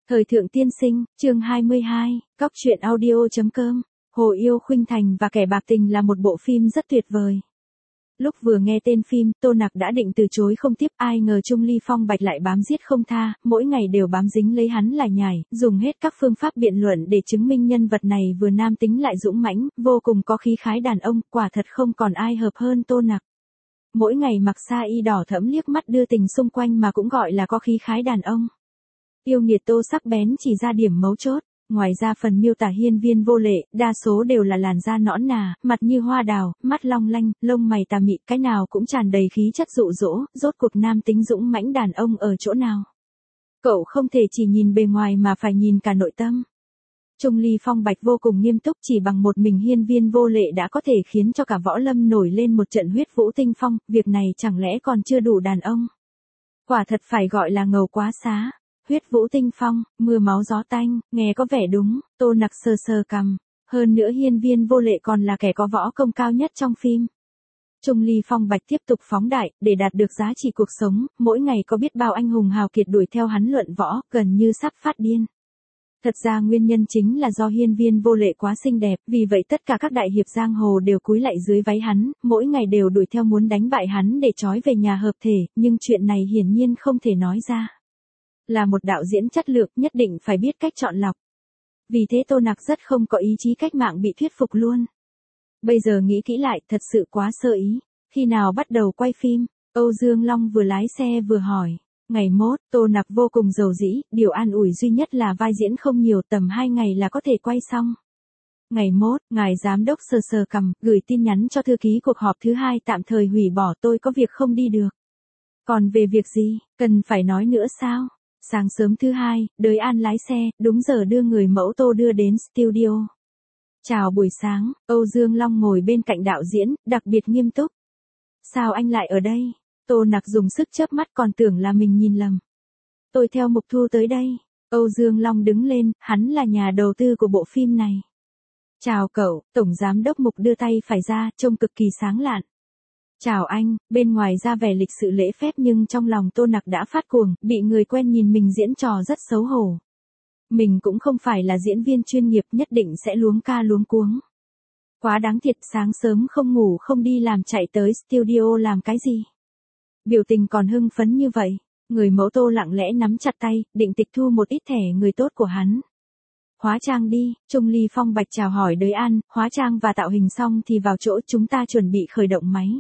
Thời thượng tiên sinh, chương 22, Cóc truyện audio.com, Hồ Yêu Khuynh Thành và Kẻ Bạc Tình là một bộ phim rất tuyệt vời. Lúc vừa nghe tên phim, Tô Nặc đã định từ chối không tiếp, ai ngờ Trung Ly Phong Bạch lại bám giết không tha, mỗi ngày đều bám dính lấy hắn là nhải, dùng hết các phương pháp biện luận để chứng minh nhân vật này vừa nam tính lại dũng mãnh, vô cùng có khí khái đàn ông, quả thật không còn ai hợp hơn Tô Nặc. Mỗi ngày mặc sa y đỏ thẫm liếc mắt đưa tình xung quanh mà cũng gọi là có khí khái đàn ông. Yêu nghiệt Tô sắc bén chỉ ra điểm mấu chốt. Ngoài ra phần miêu tả hiên viên vô lệ, đa số đều là làn da nõn nà, mặt như hoa đào, mắt long lanh, lông mày tà mị, cái nào cũng tràn đầy khí chất dụ dỗ, rốt cuộc nam tính dũng mãnh đàn ông ở chỗ nào. Cậu không thể chỉ nhìn bề ngoài mà phải nhìn cả nội tâm. Trung Ly Phong Bạch vô cùng nghiêm túc, chỉ bằng một mình hiên viên vô lệ đã có thể khiến cho cả võ lâm nổi lên một trận huyết vũ tinh phong, việc này chẳng lẽ còn chưa đủ đàn ông. Quả thật phải gọi là ngầu quá xá. Huyết vũ tinh phong, mưa máu gió tanh, nghe có vẻ đúng, Tô Nặc sờ sờ cằm. Hơn nữa hiên viên vô lệ còn là kẻ có võ công cao nhất trong phim. Trung Ly Phong Bạch tiếp tục phóng đại, để đạt được giá trị cuộc sống, mỗi ngày có biết bao anh hùng hào kiệt đuổi theo hắn luận võ, gần như sắp phát điên. Thật ra nguyên nhân chính là do hiên viên vô lệ quá xinh đẹp, vì vậy tất cả các đại hiệp giang hồ đều cúi lạy dưới váy hắn, mỗi ngày đều đuổi theo muốn đánh bại hắn để trói về nhà hợp thể, nhưng chuyện này hiển nhiên không thể nói ra. Là một đạo diễn chất lượng nhất định phải biết cách chọn lọc. Vì thế Tô Nặc rất không có ý chí cách mạng bị thuyết phục luôn. Bây giờ nghĩ kỹ lại thật sự quá sơ ý. Khi nào bắt đầu quay phim? Âu Dương Long vừa lái xe vừa hỏi. Ngày mốt, Tô Nặc vô cùng giàu dĩ, điều an ủi duy nhất là vai diễn không nhiều, tầm 2 ngày là có thể quay xong. Ngày mốt, ngài giám đốc sờ sờ cằm, gửi tin nhắn cho thư ký cuộc họp thứ 2 tạm thời hủy bỏ, tôi có việc không đi được. Còn về việc gì, cần phải nói nữa sao? Sáng sớm thứ 2, Đới An lái xe, đúng giờ đưa người mẫu Tô đưa đến studio. Chào buổi sáng, Âu Dương Long ngồi bên cạnh đạo diễn, đặc biệt nghiêm túc. Sao anh lại ở đây? Tô Nặc dùng sức chớp mắt còn tưởng là mình nhìn lầm. Tôi theo Mục Thu tới đây. Âu Dương Long đứng lên, hắn là nhà đầu tư của bộ phim này. Chào cậu, Tổng Giám đốc Mục đưa tay phải ra, trông cực kỳ sáng lạn. Chào anh, bên ngoài ra vẻ lịch sự lễ phép nhưng trong lòng Tô Nặc đã phát cuồng, bị người quen nhìn mình diễn trò rất xấu hổ. Mình cũng không phải là diễn viên chuyên nghiệp, nhất định sẽ luống ca luống cuống. Quá đáng thiệt, sáng sớm không ngủ không đi làm chạy tới studio làm cái gì. Biểu tình còn hưng phấn như vậy, người mẫu Tô lặng lẽ nắm chặt tay, định tịch thu một ít thẻ người tốt của hắn. Hóa trang đi, Trung Ly Phong Bạch chào hỏi Đới An, hóa trang và tạo hình xong thì vào chỗ, chúng ta chuẩn bị khởi động máy.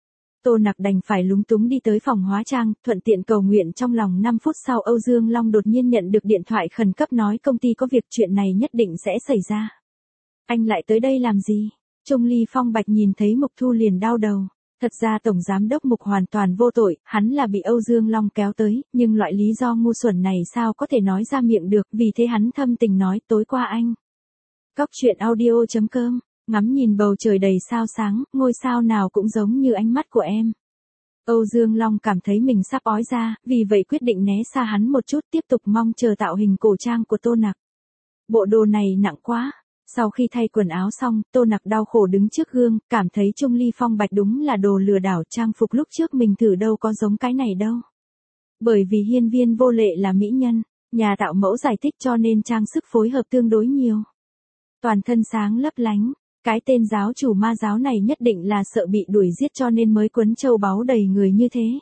Tô Nặc đành phải lúng túng đi tới phòng hóa trang, thuận tiện cầu nguyện trong lòng. 5 phút sau Âu Dương Long đột nhiên nhận được điện thoại khẩn cấp nói công ty có việc, chuyện này nhất định sẽ xảy ra. Anh lại tới đây làm gì? Trung Ly Phong Bạch nhìn thấy Mục Thu liền đau đầu. Thật ra Tổng Giám đốc Mục hoàn toàn vô tội, hắn là bị Âu Dương Long kéo tới, nhưng loại lý do ngu xuẩn này sao có thể nói ra miệng được, vì thế hắn thâm tình nói tối qua anh. Cóc truyện audio.com, ngắm nhìn bầu trời đầy sao sáng, ngôi sao nào cũng giống như ánh mắt của em. Âu Dương Long cảm thấy mình sắp ói ra, vì vậy quyết định né xa hắn một chút, tiếp tục mong chờ tạo hình cổ trang của Tô Nặc. Bộ đồ này nặng quá. Sau khi thay quần áo xong, Tô Nặc đau khổ đứng trước gương, cảm thấy Trung Ly Phong Bạch đúng là đồ lừa đảo, trang phục lúc trước mình thử đâu có giống cái này đâu. Bởi vì hiên viên vô lệ là mỹ nhân, nhà tạo mẫu giải thích cho nên trang sức phối hợp tương đối nhiều. Toàn thân sáng lấp lánh, cái tên giáo chủ ma giáo này nhất định là sợ bị đuổi giết cho nên mới quấn châu báu đầy người như thế.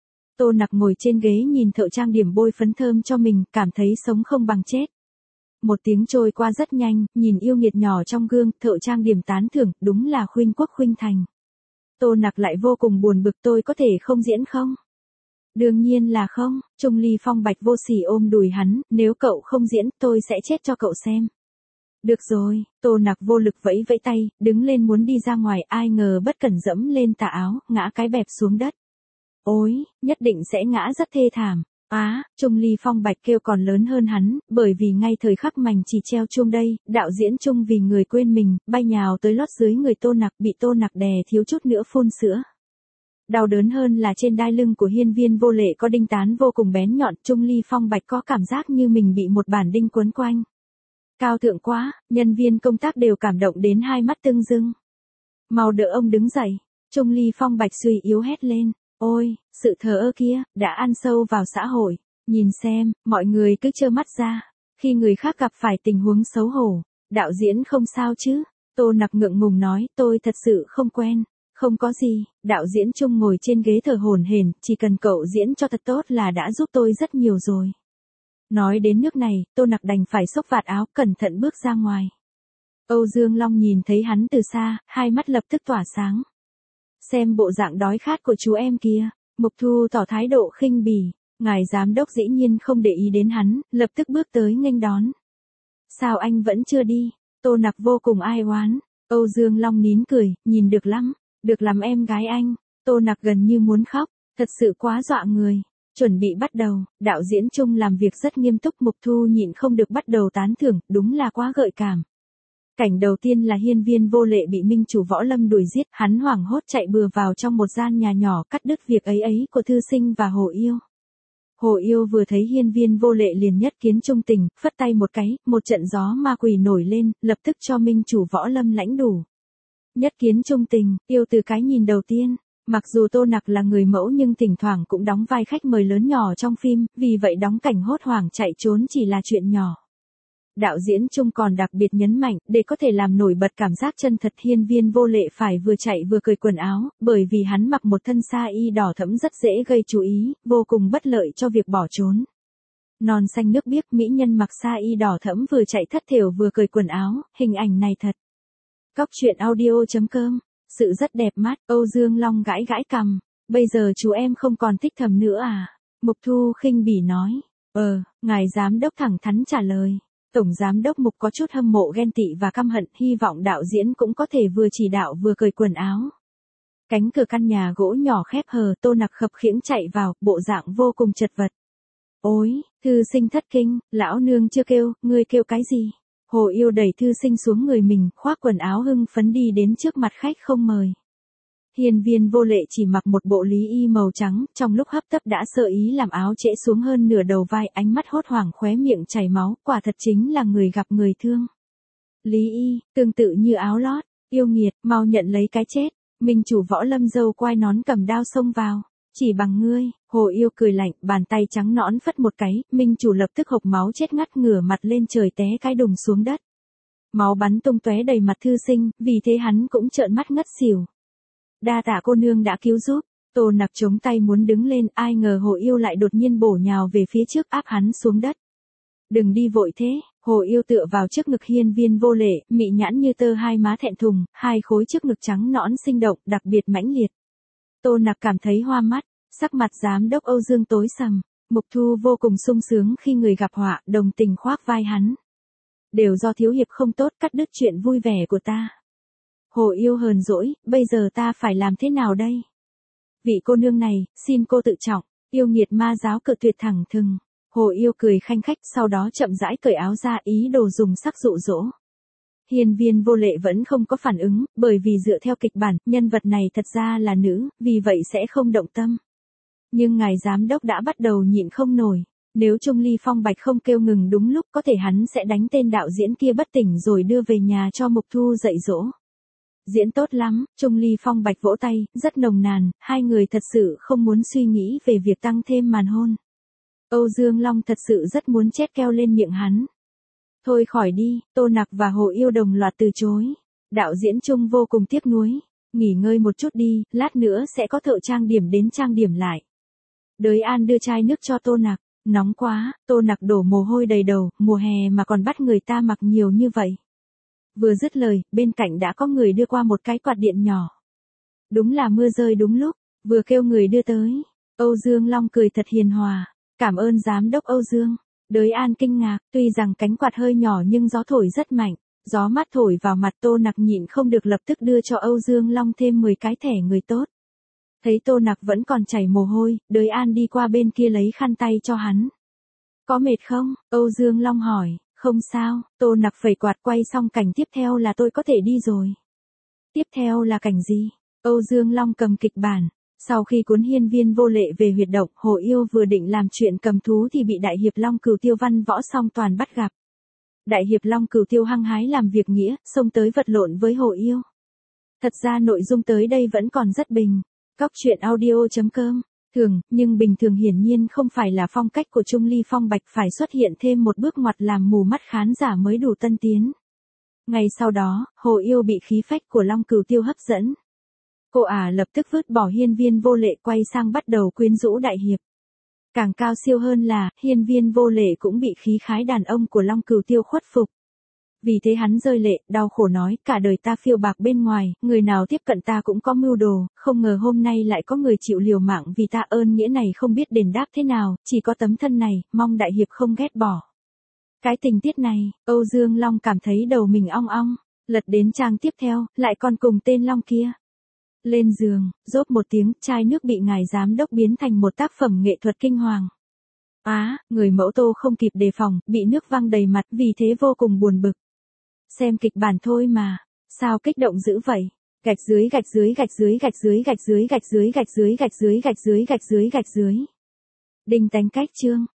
Tô Nặc ngồi trên ghế nhìn thợ trang điểm bôi phấn thơm cho mình, cảm thấy sống không bằng chết. Một tiếng trôi qua rất nhanh, nhìn yêu nghiệt nhỏ trong gương, thợ trang điểm tán thưởng, đúng là khuynh quốc khuynh thành. Tô Nặc lại vô cùng buồn bực, tôi có thể không diễn không? Đương nhiên là không, Trung Ly Phong Bạch vô sỉ ôm đùi hắn, nếu cậu không diễn, tôi sẽ chết cho cậu xem. Được rồi, Tô Nặc vô lực vẫy vẫy tay, đứng lên muốn đi ra ngoài, ai ngờ bất cẩn dẫm lên tà áo, ngã cái bẹp xuống đất. Ôi, nhất định sẽ ngã rất thê thảm. Trung Ly Phong Bạch kêu còn lớn hơn hắn, bởi vì ngay thời khắc mảnh chỉ treo chuông đây, đạo diễn Trung vì người quên mình, bay nhào tới lót dưới người Tô Nặc, bị Tô Nặc đè thiếu chút nữa phun sữa. Đau đớn hơn là trên đai lưng của hiên viên vô lệ có đinh tán vô cùng bén nhọn, Trung Ly Phong Bạch có cảm giác như mình bị một bản đinh quấn quanh. Cao thượng quá, nhân viên công tác đều cảm động đến hai mắt tưng dưng. Mau đỡ ông đứng dậy, Trung Ly Phong Bạch suy yếu hét lên. Ôi, sự thờ ơ kia, đã ăn sâu vào xã hội. Nhìn xem, mọi người cứ trơ mắt ra. Khi người khác gặp phải tình huống xấu hổ, đạo diễn không sao chứ? Tô Nặc ngượng ngùng nói, tôi thật sự không quen. Không có gì, đạo diễn Chung ngồi trên ghế thở hổn hển, chỉ cần cậu diễn cho thật tốt là đã giúp tôi rất nhiều rồi. Nói đến nước này, Tô Nặc đành phải xốc vạt áo, cẩn thận bước ra ngoài. Âu Dương Long nhìn thấy hắn từ xa, hai mắt lập tức tỏa sáng. Xem bộ dạng đói khát của chú em kia, Mục Thu tỏ thái độ khinh bỉ, ngài giám đốc dĩ nhiên không để ý đến hắn, lập tức bước tới nghênh đón. Sao anh vẫn chưa đi? Tô Nặc vô cùng ai oán. Âu Dương Long nín cười, nhìn được lắm em gái anh. Tô Nặc gần như muốn khóc, thật sự quá dọa người. Chuẩn bị bắt đầu, đạo diễn Chung làm việc rất nghiêm túc, Mục Thu nhịn không được bắt đầu tán thưởng, đúng là quá gợi cảm. Cảnh đầu tiên là Hiên Viên Vô Lệ bị Minh chủ Võ Lâm đuổi giết, hắn hoảng hốt chạy bừa vào trong một gian nhà nhỏ, cắt đứt việc ấy của Thư Sinh và Hồ Yêu. Hồ Yêu vừa thấy Hiên Viên Vô Lệ liền nhất kiến trung tình, phất tay một cái, một trận gió ma quỷ nổi lên, lập tức cho Minh chủ Võ Lâm lãnh đủ. Nhất kiến trung tình, yêu từ cái nhìn đầu tiên. Mặc dù Tô Nặc là người mẫu nhưng thỉnh thoảng cũng đóng vai khách mời lớn nhỏ trong phim, vì vậy đóng cảnh hốt hoảng chạy trốn chỉ là chuyện nhỏ. Đạo diễn Chung còn đặc biệt nhấn mạnh, để có thể làm nổi bật cảm giác chân thật, Hiên Viên Vô Lệ phải vừa chạy vừa cởi quần áo, bởi vì hắn mặc một thân sa y đỏ thẫm rất dễ gây chú ý, vô cùng bất lợi cho việc bỏ trốn. Non xanh nước biếc, mỹ nhân mặc sa y đỏ thẫm vừa chạy thất thểu vừa cởi quần áo, hình ảnh này thật. Cóc truyện audio.com, sự rất đẹp mắt. Âu Dương Long gãi gãi cằm, bây giờ chú em không còn thích thầm nữa à? Mục Thu khinh bỉ nói, ngài giám đốc thẳng thắn trả lời. Tổng giám đốc Mục có chút hâm mộ ghen tị và căm hận, hy vọng đạo diễn cũng có thể vừa chỉ đạo vừa cởi quần áo. Cánh cửa căn nhà gỗ nhỏ khép hờ, Tô Nặc khập khiễng chạy vào, bộ dạng vô cùng chật vật. Ôi, Thư Sinh thất kinh, lão nương chưa kêu, ngươi kêu cái gì? Hồ Yêu đẩy Thư Sinh xuống người mình, khoác quần áo hưng phấn đi đến trước mặt khách không mời. Hiên Viên Vô Lệ chỉ mặc một bộ lý y màu trắng, trong lúc hấp tấp đã sơ ý làm áo trễ xuống hơn nửa đầu vai, ánh mắt hốt hoảng, khóe miệng chảy máu, quả thật chính là người gặp người thương. Lý y, tương tự như áo lót, yêu nghiệt, mau nhận lấy cái chết. Minh chủ Võ Lâm dâu quai nón cầm đao xông vào, chỉ bằng ngươi. Hồ Yêu cười lạnh, bàn tay trắng nõn phất một cái, Minh chủ lập tức hộc máu chết ngắt, ngửa mặt lên trời té cái đùng xuống đất. Máu bắn tung tóe đầy mặt Thư Sinh, vì thế hắn cũng trợn mắt ngất xỉu. Đa tạ cô nương đã cứu giúp. Tô Nặc chống tay muốn đứng lên, ai ngờ Hồ Yêu lại đột nhiên bổ nhào về phía trước, áp hắn xuống đất. Đừng đi vội thế. Hồ Yêu tựa vào trước ngực Hiên Viên Vô Lệ, mị nhãn như tơ, hai má thẹn thùng, hai khối trước ngực trắng nõn sinh động, đặc biệt mãnh liệt. Tô Nặc cảm thấy hoa mắt, sắc mặt giám đốc Âu Dương tối sầm. Mục Thu vô cùng sung sướng khi người gặp họa, đồng tình khoác vai hắn. Đều do thiếu hiệp không tốt, cắt đứt chuyện vui vẻ của ta. Hồ Yêu hờn dỗi, bây giờ ta phải làm thế nào đây? Vị cô nương này, xin cô tự trọng. Yêu nghiệt ma giáo cự tuyệt thẳng thừng. Hồ Yêu cười khanh khách, sau đó chậm rãi cởi áo ra, ý đồ dùng sắc dụ dỗ. Hiên Viên Vô Lệ vẫn không có phản ứng, bởi vì dựa theo kịch bản, nhân vật này thật ra là nữ, vì vậy sẽ không động tâm. Nhưng ngài giám đốc đã bắt đầu nhịn không nổi. Nếu Chung Ly Phong Bạch không kêu ngừng đúng lúc, có thể hắn sẽ đánh tên đạo diễn kia bất tỉnh rồi đưa về nhà cho Mục Thu dạy dỗ. Diễn tốt lắm. Chung Ly Phong Bạch vỗ tay, rất nồng nàn, hai người thật sự không muốn suy nghĩ về việc tăng thêm màn hôn. Âu Dương Long thật sự rất muốn chét keo lên miệng hắn. Thôi khỏi đi. Tô Nặc và Hồ Yêu đồng loạt từ chối. Đạo diễn Chung vô cùng tiếc nuối. Nghỉ ngơi một chút đi, lát nữa sẽ có thợ trang điểm đến trang điểm lại. Đới An đưa chai nước cho Tô Nặc. Nóng quá. Tô Nặc đổ mồ hôi đầy đầu, mùa hè mà còn bắt người ta mặc nhiều như vậy. Vừa dứt lời, bên cạnh đã có người đưa qua một cái quạt điện nhỏ. Đúng là mưa rơi đúng lúc, vừa kêu người đưa tới. Âu Dương Long cười thật hiền hòa. Cảm ơn giám đốc Âu Dương. Đới An kinh ngạc, tuy rằng cánh quạt hơi nhỏ nhưng gió thổi rất mạnh. Gió mát thổi vào mặt Tô Nặc nhịn không được lập tức đưa cho Âu Dương Long thêm 10 cái thẻ người tốt. Thấy Tô Nặc vẫn còn chảy mồ hôi, Đới An đi qua bên kia lấy khăn tay cho hắn. Có mệt không? Âu Dương Long hỏi. Không sao. Tô Nặc phẩy quạt, quay xong cảnh tiếp theo là tôi có thể đi rồi. Tiếp theo là cảnh gì? Âu Dương Long cầm kịch bản. Sau khi cuốn Hiên Viên Vô Lệ về huyệt động, Hồ Yêu vừa định làm chuyện cầm thú thì bị Đại Hiệp Long Cửu Tiêu Văn Võ Song Toàn bắt gặp. Đại Hiệp Long Cửu Tiêu hăng hái làm việc nghĩa, xông tới vật lộn với Hồ Yêu. Thật ra nội dung tới đây vẫn còn rất bình. Cóc truyện audio.com Thường, nhưng bình thường hiển nhiên không phải là phong cách của Trung Ly Phong Bạch, phải xuất hiện thêm một bước ngoặt làm mù mắt khán giả mới đủ tân tiến. Ngày sau đó, Hồ Yêu bị khí phách của Long Cửu Tiêu hấp dẫn. Cô lập tức vứt bỏ hiên viên vô lệ, quay sang bắt đầu quyến rũ đại hiệp. Càng cao siêu hơn là, hiên viên vô lệ cũng bị khí khái đàn ông của Long Cửu Tiêu khuất phục. Vì thế hắn rơi lệ, đau khổ nói, cả đời ta phiêu bạc bên ngoài, người nào tiếp cận ta cũng có mưu đồ, không ngờ hôm nay lại có người chịu liều mạng vì ta, ơn nghĩa này không biết đền đáp thế nào, chỉ có tấm thân này, mong đại hiệp không ghét bỏ. Cái tình tiết này, Âu Dương Long cảm thấy đầu mình ong ong, lật đến trang tiếp theo, lại còn cùng tên Long kia. Lên giường, rốp một tiếng, chai nước bị ngài giám đốc biến thành một tác phẩm nghệ thuật kinh hoàng. Người mẫu Tô không kịp đề phòng, bị nước văng đầy mặt, vì thế vô cùng buồn bực. Xem kịch bản thôi mà, sao kích động dữ vậy? Gạch dưới gạch dưới gạch dưới gạch dưới gạch dưới gạch dưới gạch dưới gạch dưới gạch dưới gạch dưới gạch dưới. Đinh tánh cách chương.